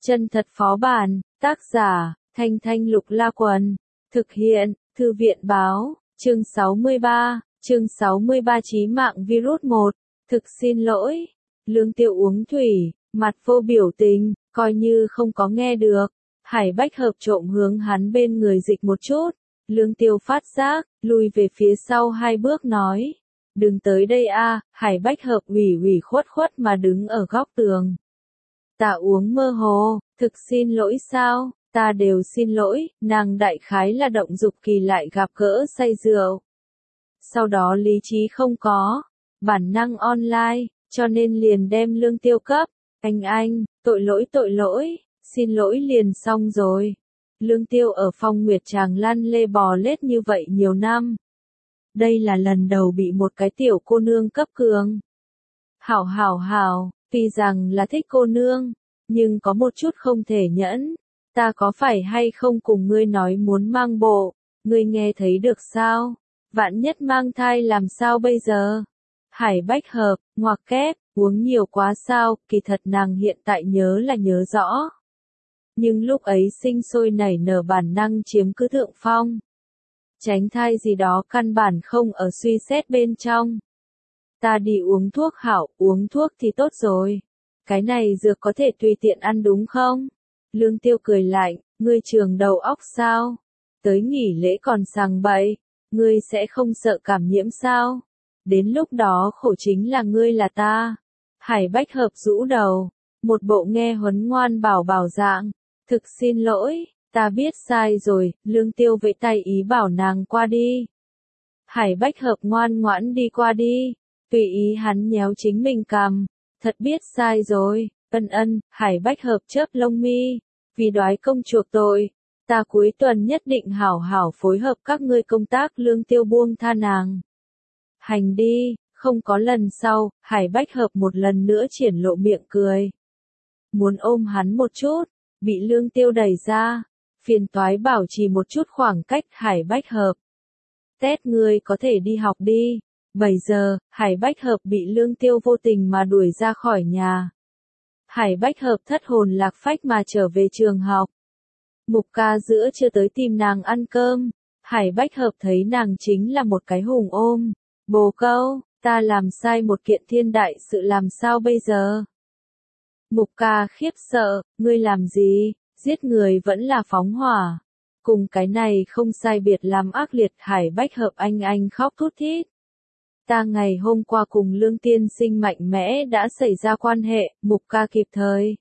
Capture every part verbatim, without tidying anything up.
Chân thật phó bản, tác giả, Thanh Thanh Lục La Quần, thực hiện, Thư viện báo, chương sáu mươi ba, chương sáu mươi ba chí mạng virus một, thực xin lỗi, Lương Tiêu uống thủy, mặt vô biểu tình, coi như không có nghe được, Hải Bách Hợp trộm hướng hắn bên người dịch một chút, Lương Tiêu phát giác, lùi về phía sau hai bước nói, đừng tới đây a. Hải Bách Hợp ủy ủy khuất khuất mà đứng ở góc tường. Ta uống mơ hồ, thực xin lỗi sao, ta đều xin lỗi, nàng đại khái là động dục kỳ lại gặp gỡ say rượu. Sau đó lý trí không có, bản năng online, cho nên liền đem Lương Tiêu cấp, anh anh, tội lỗi tội lỗi, xin lỗi liền xong rồi. Lương Tiêu ở Phong Nguyệt Tràng lăn lê bò lết như vậy nhiều năm. Đây là lần đầu bị một cái tiểu cô nương cấp cường. Hảo hảo hảo, tuy rằng là thích cô nương, nhưng có một chút không thể nhẫn. Ta có phải hay không cùng ngươi nói muốn mang bộ, ngươi nghe thấy được sao? Vạn nhất mang thai làm sao bây giờ? Hải Bách Hợp, ngoặc kép, uống nhiều quá sao, kỳ thật nàng hiện tại nhớ là nhớ rõ. Nhưng lúc ấy sinh sôi nảy nở bản năng chiếm cứ thượng phong. Tránh thai gì đó căn bản không ở suy xét bên trong. Ta đi uống thuốc hảo, uống thuốc thì tốt rồi. Cái này dược có thể tùy tiện ăn đúng không? Lương Tiêu cười lạnh, ngươi trường đầu óc sao? Tới nghỉ lễ còn sằng bậy, ngươi sẽ không sợ cảm nhiễm sao? Đến lúc đó khổ chính là ngươi là ta. Hải Bách Hợp rũ đầu, một bộ nghe huấn ngoan bảo bảo dạng, thực xin lỗi, ta biết sai rồi, Lương Tiêu vẫy tay ý bảo nàng qua đi. Hải Bách Hợp ngoan ngoãn đi qua đi, tùy ý hắn nhéo chính mình cằm, thật biết sai rồi, ân ân, Hải Bách Hợp chớp lông mi, vì đoái công chuộc tội, ta cuối tuần nhất định hảo hảo phối hợp các ngươi công tác. Lương Tiêu buông tha nàng. Hành đi, không có lần sau, Hải Bách Hợp một lần nữa triển lộ miệng cười. Muốn ôm hắn một chút, bị Lương Tiêu đẩy ra, phiền toái bảo trì một chút khoảng cách. Hải Bách Hợp, tét ngươi có thể đi học đi. bảy giờ, Hải Bách Hợp bị Lương Tiêu vô tình mà đuổi ra khỏi nhà. Hải Bách Hợp thất hồn lạc phách mà trở về trường học. Mục ca giữa chưa tới tìm nàng ăn cơm. Hải Bách Hợp thấy nàng chính là một cái hùng ôm. Bồ câu, ta làm sai một kiện thiên đại sự làm sao bây giờ? Mục ca khiếp sợ, ngươi làm gì? Giết người vẫn là phóng hỏa. Cùng cái này không sai biệt làm ác liệt. Hải Bách Hợp anh anh khóc thút thít. Ta ngày hôm qua cùng Lương tiên sinh mạnh mẽ đã xảy ra quan hệ, Mục ca kịp thời.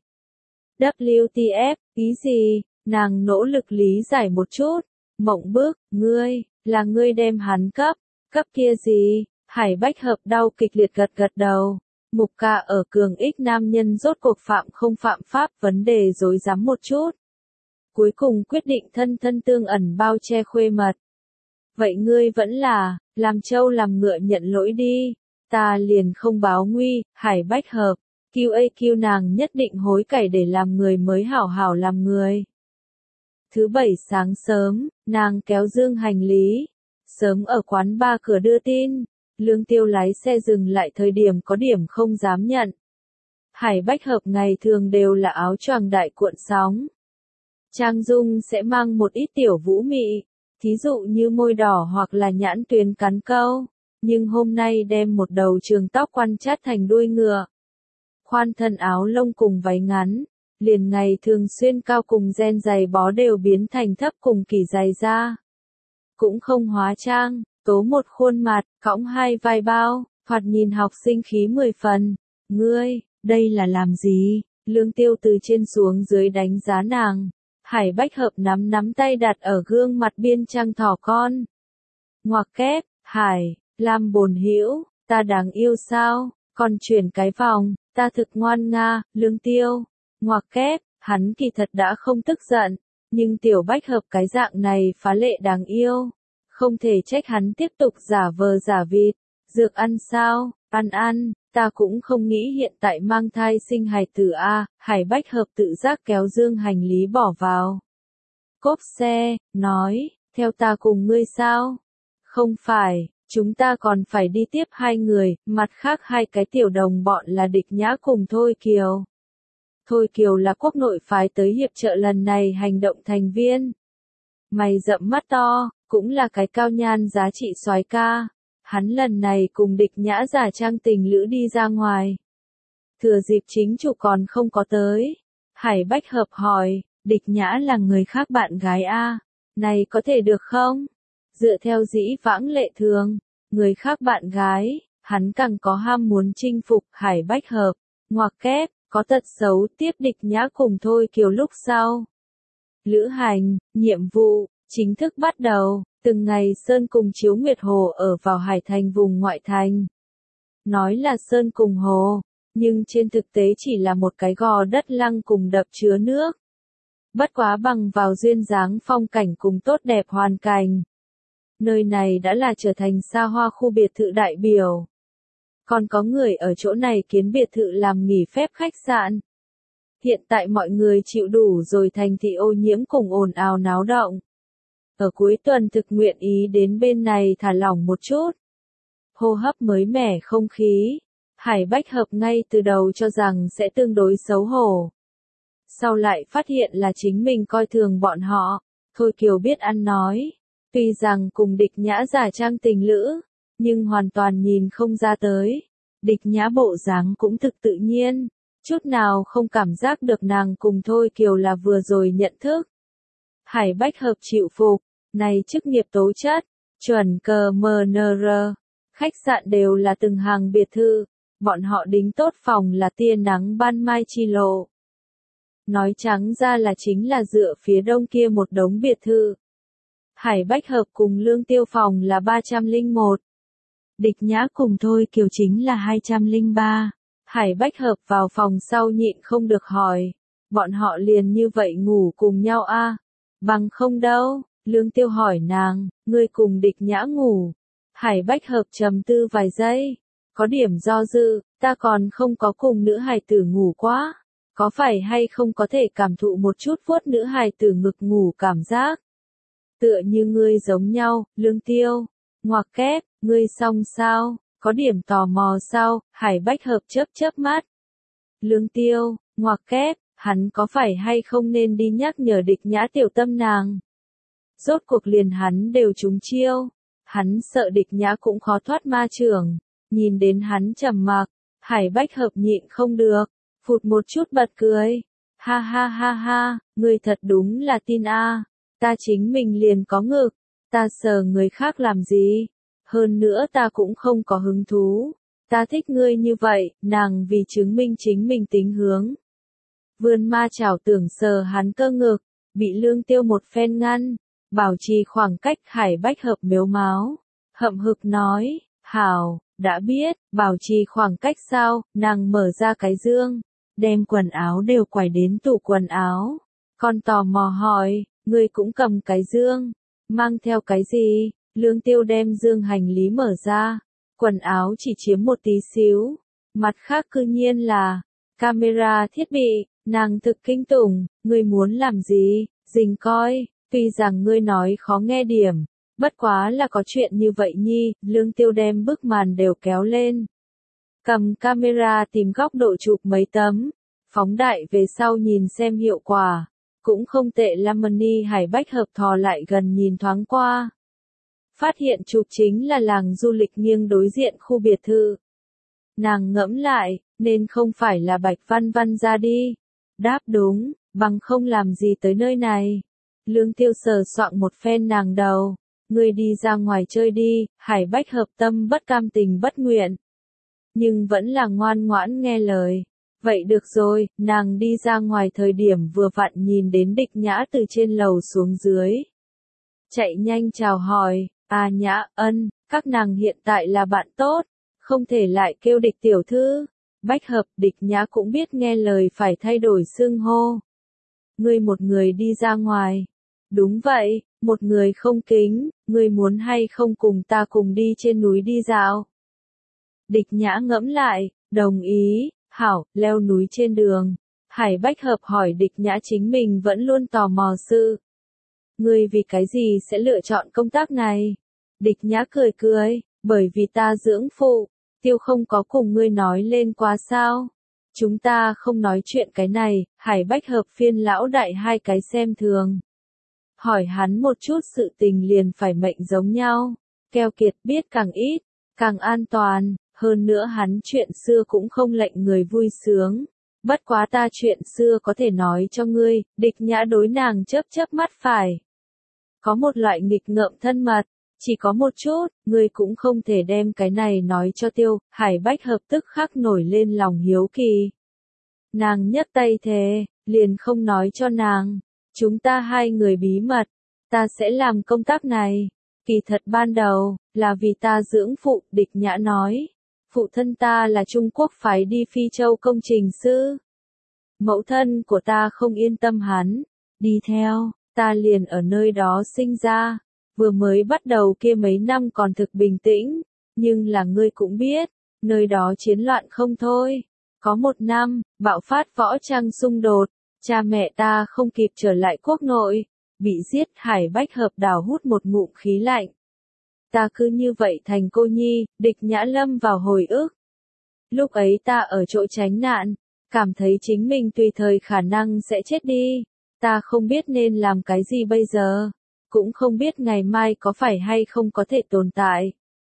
W T F, ý gì? Nàng nỗ lực lý giải một chút. Mộng bức, ngươi, là ngươi đem hắn cấp, cấp kia gì? Hải Bách Hợp đau kịch liệt gật gật đầu. Mục ca ở cường ích nam nhân rốt cuộc phạm không phạm pháp, vấn đề rối rắm một chút. Cuối cùng quyết định thân thân tương ẩn bao che khuê mật. Vậy ngươi vẫn là, làm trâu làm ngựa nhận lỗi đi, ta liền không báo nguy. Hải Bách Hợp, Q A Q nàng nhất định hối cải để làm người mới hảo hảo làm người. Thứ bảy sáng sớm, nàng kéo dương hành lý, sớm ở quán bar cửa đưa tin, Lương Tiêu lái xe dừng lại thời điểm có điểm không dám nhận. Hải Bách Hợp ngày thường đều là áo choàng đại cuộn sóng. Trang dung sẽ mang một ít tiểu vũ mị, thí dụ như môi đỏ hoặc là nhãn tuyến cắn câu, nhưng hôm nay đem một đầu trường tóc quăn chát thành đuôi ngựa. Khoan thân áo lông cùng váy ngắn, liền ngày thường xuyên cao cùng gen giày bó đều biến thành thấp cùng kỳ giày da. Cũng không hóa trang, tố một khuôn mặt, cõng hai vai bao, thoạt nhìn học sinh khí mười phần. Ngươi, đây là làm gì? Lương Tiêu từ trên xuống dưới đánh giá nàng. Hải Bách Hợp nắm nắm tay đặt ở gương mặt biên trăng thỏ con. Ngoặc kép, Hải, làm bồn hữu, ta đáng yêu sao? Còn chuyển cái vòng, ta thực ngoan nga. Lương Tiêu, ngoặc kép, hắn kỳ thật đã không tức giận, nhưng tiểu Bách Hợp cái dạng này phá lệ đáng yêu. Không thể trách hắn tiếp tục giả vờ giả vịt. Dược ăn sao? Ăn ăn, ta cũng không nghĩ hiện tại mang thai sinh hài tử a. Hải Bách Hợp tự giác kéo dương hành lý bỏ vào cốp xe, nói, theo ta cùng ngươi sao? Không phải, chúng ta còn phải đi tiếp hai người, mặt khác hai cái tiểu đồng bọn là Địch Nhã cùng Thôi Kiều. Thôi Kiều là quốc nội phái tới hiệp trợ lần này hành động thành viên. Mày rậm mắt to, cũng là cái cao nhan giá trị soái ca. Hắn lần này cùng Địch Nhã giả trang tình lữ đi ra ngoài. Thừa dịp chính chủ còn không có tới. Hải Bách Hợp hỏi, Địch Nhã là người khác bạn gái a, này có thể được không? Dựa theo dĩ vãng lệ thường, người khác bạn gái, hắn càng có ham muốn chinh phục Hải Bách Hợp, ngoặc kép, có tật xấu tiếp Địch Nhã cùng Thôi Kiều lúc sau. Lữ hành, nhiệm vụ, chính thức bắt đầu, từng ngày Sơn cùng Chiếu Nguyệt Hồ ở vào Hải Thành vùng ngoại thành. Nói là Sơn cùng Hồ, nhưng trên thực tế chỉ là một cái gò đất lăng cùng đập chứa nước. Bất quá bằng vào duyên dáng phong cảnh cùng tốt đẹp hoàn cảnh. Nơi này đã là trở thành xa hoa khu biệt thự đại biểu. Còn có người ở chỗ này kiến biệt thự làm nghỉ phép khách sạn. Hiện tại mọi người chịu đủ rồi thành thị ô nhiễm cùng ồn ào náo động. Ở cuối tuần thực nguyện ý đến bên này thả lỏng một chút. Hô hấp mới mẻ không khí. Hải Bách Hợp ngay từ đầu cho rằng sẽ tương đối xấu hổ. Sau lại phát hiện là chính mình coi thường bọn họ. Thôi Kiều biết ăn nói. Tuy rằng cùng Địch Nhã giả trang tình lữ, nhưng hoàn toàn nhìn không ra tới. Địch Nhã bộ dáng cũng thực tự nhiên, chút nào không cảm giác được nàng cùng Thôi Kiều là vừa rồi nhận thức. Hải Bách Hợp chịu phục, này chức nghiệp tố chất, chuẩn cờ em en rờ, khách sạn đều là từng hàng biệt thự, bọn họ đính tốt phòng là tia nắng ban mai chi lộ. Nói trắng ra là chính là dựa phía đông kia một đống biệt thự. Hải Bách Hợp cùng Lương Tiêu phòng là ba trăm lẻ một. Địch Nhã cùng Thôi Kiều chính là hai trăm lẻ ba. Hải Bách Hợp vào phòng sau nhịn không được hỏi. Bọn họ liền như vậy ngủ cùng nhau a? À? Bằng không đâu. Lương Tiêu hỏi nàng, ngươi cùng Địch Nhã ngủ. Hải Bách Hợp trầm tư vài giây. Có điểm do dự, ta còn không có cùng nữ hài tử ngủ quá. Có phải hay không có thể cảm thụ một chút vuốt nữ hài tử ngực ngủ cảm giác? Tựa như ngươi giống nhau, Lương Tiêu. Ngoặc kép, ngươi xong sao, có điểm tò mò sao, Hải Bách Hợp chớp chớp mắt. Lương Tiêu, ngoặc kép, hắn có phải hay không nên đi nhắc nhở Địch Nhã tiểu tâm nàng. Rốt cuộc liền hắn đều trúng chiêu. Hắn sợ Địch Nhã cũng khó thoát ma trưởng. Nhìn đến hắn trầm mặc, Hải Bách Hợp nhịn không được. Phụt một chút bật cười. Ha ha ha ha, ngươi thật đúng là tin a. À. Ta chính mình liền có ngực. Ta sờ người khác làm gì? Hơn nữa ta cũng không có hứng thú. Ta thích ngươi như vậy, nàng vì chứng minh chính mình tính hướng. Vươn ma chảo tưởng sờ hắn cơ ngực, bị Lương Tiêu một phen ngăn, bảo trì khoảng cách. Hải Bách Hợp mếu máo, hậm hực nói, hảo, đã biết, bảo trì khoảng cách sao, nàng mở ra cái dương, đem quần áo đều quải đến tủ quần áo, còn tò mò hỏi, ngươi cũng cầm cái dương, mang theo cái gì? Lương Tiêu đem dương hành lý mở ra, quần áo chỉ chiếm một tí xíu, mặt khác cư nhiên là camera thiết bị. Nàng thực kinh tủng, ngươi muốn làm gì? Dình coi, tuy rằng ngươi nói khó nghe điểm, bất quá là có chuyện như vậy nhi. Lương Tiêu đem bức màn đều kéo lên, cầm camera tìm góc độ chụp mấy tấm, phóng đại về sau nhìn xem hiệu quả, cũng không tệ lắm. Ni Hải Bách Hợp thò lại gần nhìn thoáng qua, phát hiện chụp chính là làng du lịch nghiêng đối diện khu biệt thự. Nàng ngẫm lại, nên không phải là Bạch Văn Văn ra đi. Đáp đúng, bằng không làm gì tới nơi này. Lương Tiêu sờ soạng một phen nàng đầu, ngươi đi ra ngoài chơi đi. Hải Bách Hợp tâm bất cam tình bất nguyện, nhưng vẫn là ngoan ngoãn nghe lời. Vậy được rồi, nàng đi ra ngoài thời điểm vừa vặn nhìn đến Địch Nhã từ trên lầu xuống dưới. Chạy nhanh chào hỏi, à Nhã, ân, các nàng hiện tại là bạn tốt, không thể lại kêu Địch tiểu thư. Bách Hợp, Địch Nhã cũng biết nghe lời phải thay đổi xưng hô. Ngươi một người đi ra ngoài. Đúng vậy, một người không kính, ngươi muốn hay không cùng ta cùng đi trên núi đi dạo? Địch Nhã ngẫm lại, đồng ý, hảo, leo núi trên đường. Hải Bách Hợp hỏi Địch Nhã chính mình vẫn luôn tò mò sự. Ngươi vì cái gì sẽ lựa chọn công tác này? Địch Nhã cười cười, bởi vì ta dưỡng phụ. Tiêu không có cùng ngươi nói lên quá sao? Chúng ta không nói chuyện cái này, Hải Bách Hợp phiên lão đại hai cái xem thường. Hỏi hắn một chút sự tình liền phải mệnh giống nhau. Keo kiệt biết càng ít, càng an toàn, hơn nữa hắn chuyện xưa cũng không lệnh người vui sướng. Bất quá ta chuyện xưa có thể nói cho ngươi, Địch Nhã đối nàng chớp chớp mắt phải. Có một loại nghịch ngợm thân mật, chỉ có một chút, ngươi cũng không thể đem cái này nói cho Tiêu, Hải Bách Hợp tức khắc nổi lên lòng hiếu kỳ. Nàng nhấc tay thề, liền không nói cho nàng, chúng ta hai người bí mật, ta sẽ làm công tác này. Kỳ thật ban đầu, là vì ta dưỡng phụ, Địch Nhã nói. Phụ thân ta là Trung Quốc phái đi Phi Châu công trình sư. Mẫu thân của ta không yên tâm hắn, đi theo, ta liền ở nơi đó sinh ra. Vừa mới bắt đầu kia mấy năm còn thực bình tĩnh, nhưng là ngươi cũng biết, nơi đó chiến loạn không thôi. Có một năm, bạo phát võ trang xung đột, cha mẹ ta không kịp trở lại quốc nội, bị giết. Hải Bách Hợp đào hút một ngụm khí lạnh. Ta cứ như vậy thành cô nhi, Địch Nhã lâm vào hồi ức. Lúc ấy ta ở chỗ tránh nạn, cảm thấy chính mình tùy thời khả năng sẽ chết đi. Ta không biết nên làm cái gì bây giờ, cũng không biết ngày mai có phải hay không có thể tồn tại.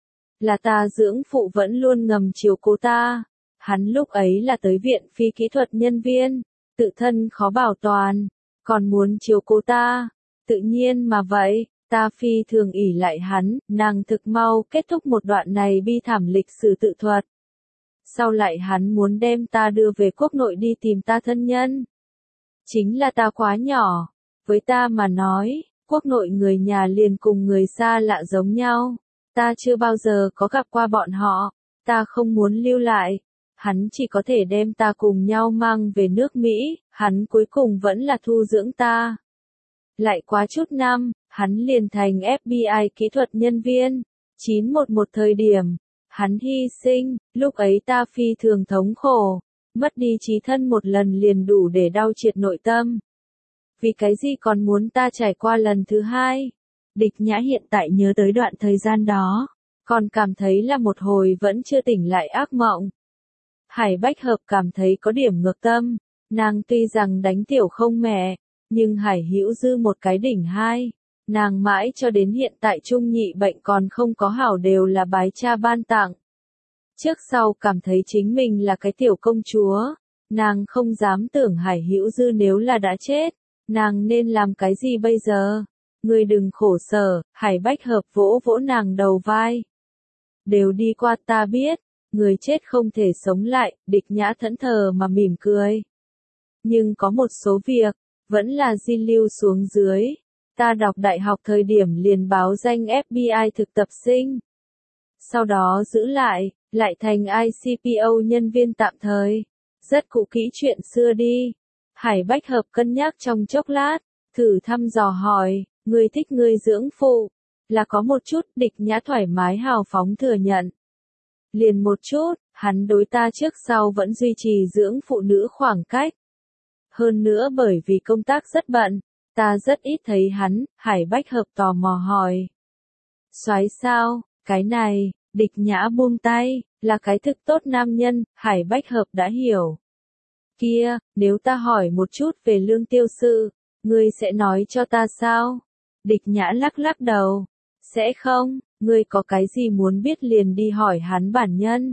Là ta dưỡng phụ vẫn luôn ngầm chiều cố ta. Hắn lúc ấy là tới viện phi kỹ thuật nhân viên, tự thân khó bảo toàn, còn muốn chiều cố ta. Tự nhiên mà vậy, ta phi thường ỷ lại hắn, nàng thực mau kết thúc một đoạn này bi thảm lịch sử tự thuật. Sau lại hắn muốn đem ta đưa về quốc nội đi tìm ta thân nhân. Chính là ta quá nhỏ, với ta mà nói, quốc nội người nhà liền cùng người xa lạ giống nhau. Ta chưa bao giờ có gặp qua bọn họ, ta không muốn lưu lại. Hắn chỉ có thể đem ta cùng nhau mang về nước Mỹ, hắn cuối cùng vẫn là thu dưỡng ta. Lại quá chút năm, hắn liền thành ép bê i kỹ thuật nhân viên. chín một một thời điểm, hắn hy sinh, lúc ấy ta phi thường thống khổ, mất đi trí thân một lần liền đủ để đau triệt nội tâm. Vì cái gì còn muốn ta trải qua lần thứ hai? Địch Nhã hiện tại nhớ tới đoạn thời gian đó, còn cảm thấy là một hồi vẫn chưa tỉnh lại ác mộng. Hải Bách Hợp cảm thấy có điểm ngược tâm, nàng tuy rằng đánh tiểu không mẹ, nhưng Hải Hữu Dư một cái đỉnh hai, nàng mãi cho đến hiện tại trung nhị bệnh còn không có hảo đều là bái cha ban tặng. Trước sau cảm thấy chính mình là cái tiểu công chúa, nàng không dám tưởng Hải Hữu Dư nếu là đã chết, nàng nên làm cái gì bây giờ? Ngươi đừng khổ sở, Hải Bách Hợp vỗ vỗ nàng đầu vai. Đều đi qua ta biết, người chết không thể sống lại, Địch Nhã thẫn thờ mà mỉm cười. Nhưng có một số việc, vẫn là di lưu xuống dưới. Ta đọc đại học thời điểm liền báo danh ép bê i thực tập sinh. Sau đó giữ lại, lại thành i xê pê ô nhân viên tạm thời. Rất cũ kỹ chuyện xưa đi. Hải Bách Hợp cân nhắc trong chốc lát, thử thăm dò hỏi, ngươi thích ngươi dưỡng phụ, là có một chút. Địch Nhã thoải mái hào phóng thừa nhận. Liền một chút, hắn đối ta trước sau vẫn duy trì dưỡng phụ nữ khoảng cách. Hơn nữa bởi vì công tác rất bận, ta rất ít thấy hắn. Hải Bách Hợp tò mò hỏi. Soái sao, cái này, Địch Nhã buông tay, là cái thực tốt nam nhân. Hải Bách Hợp đã hiểu. Kia, nếu ta hỏi một chút về Lương Tiêu sự, ngươi sẽ nói cho ta sao? Địch Nhã lắc lắc đầu. Sẽ không, ngươi có cái gì muốn biết liền đi hỏi hắn bản nhân.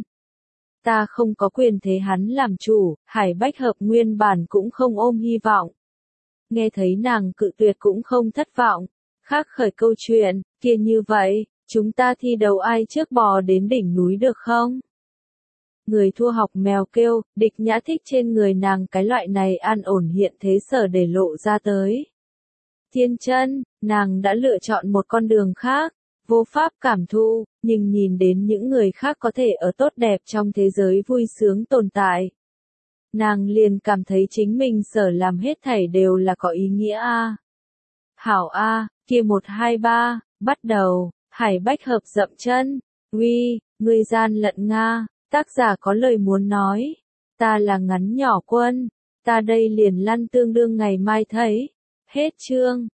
Ta không có quyền thế hắn làm chủ. Hải Bách Hợp nguyên bản cũng không ôm hy vọng. Nghe thấy nàng cự tuyệt cũng không thất vọng. Khác khởi câu chuyện, kia như vậy, chúng ta thi đấu ai trước bò đến đỉnh núi được không? Người thua học mèo kêu. Địch Nhã thích trên người nàng cái loại này an ổn hiện thế sở để lộ ra tới. Thiên chân, nàng đã lựa chọn một con đường khác, vô pháp cảm thụ, nhưng nhìn đến những người khác có thể ở tốt đẹp trong thế giới vui sướng tồn tại. Nàng liền cảm thấy chính mình sở làm hết thảy đều là có ý nghĩa a. Hảo a, kia một hai ba, bắt đầu. Hải Bách Hợp dậm chân. Uy, ngươi gian lận Nga, tác giả có lời muốn nói. Ta là ngắn nhỏ quân, ta đây liền lăn tương đương ngày mai thấy. Hết chương.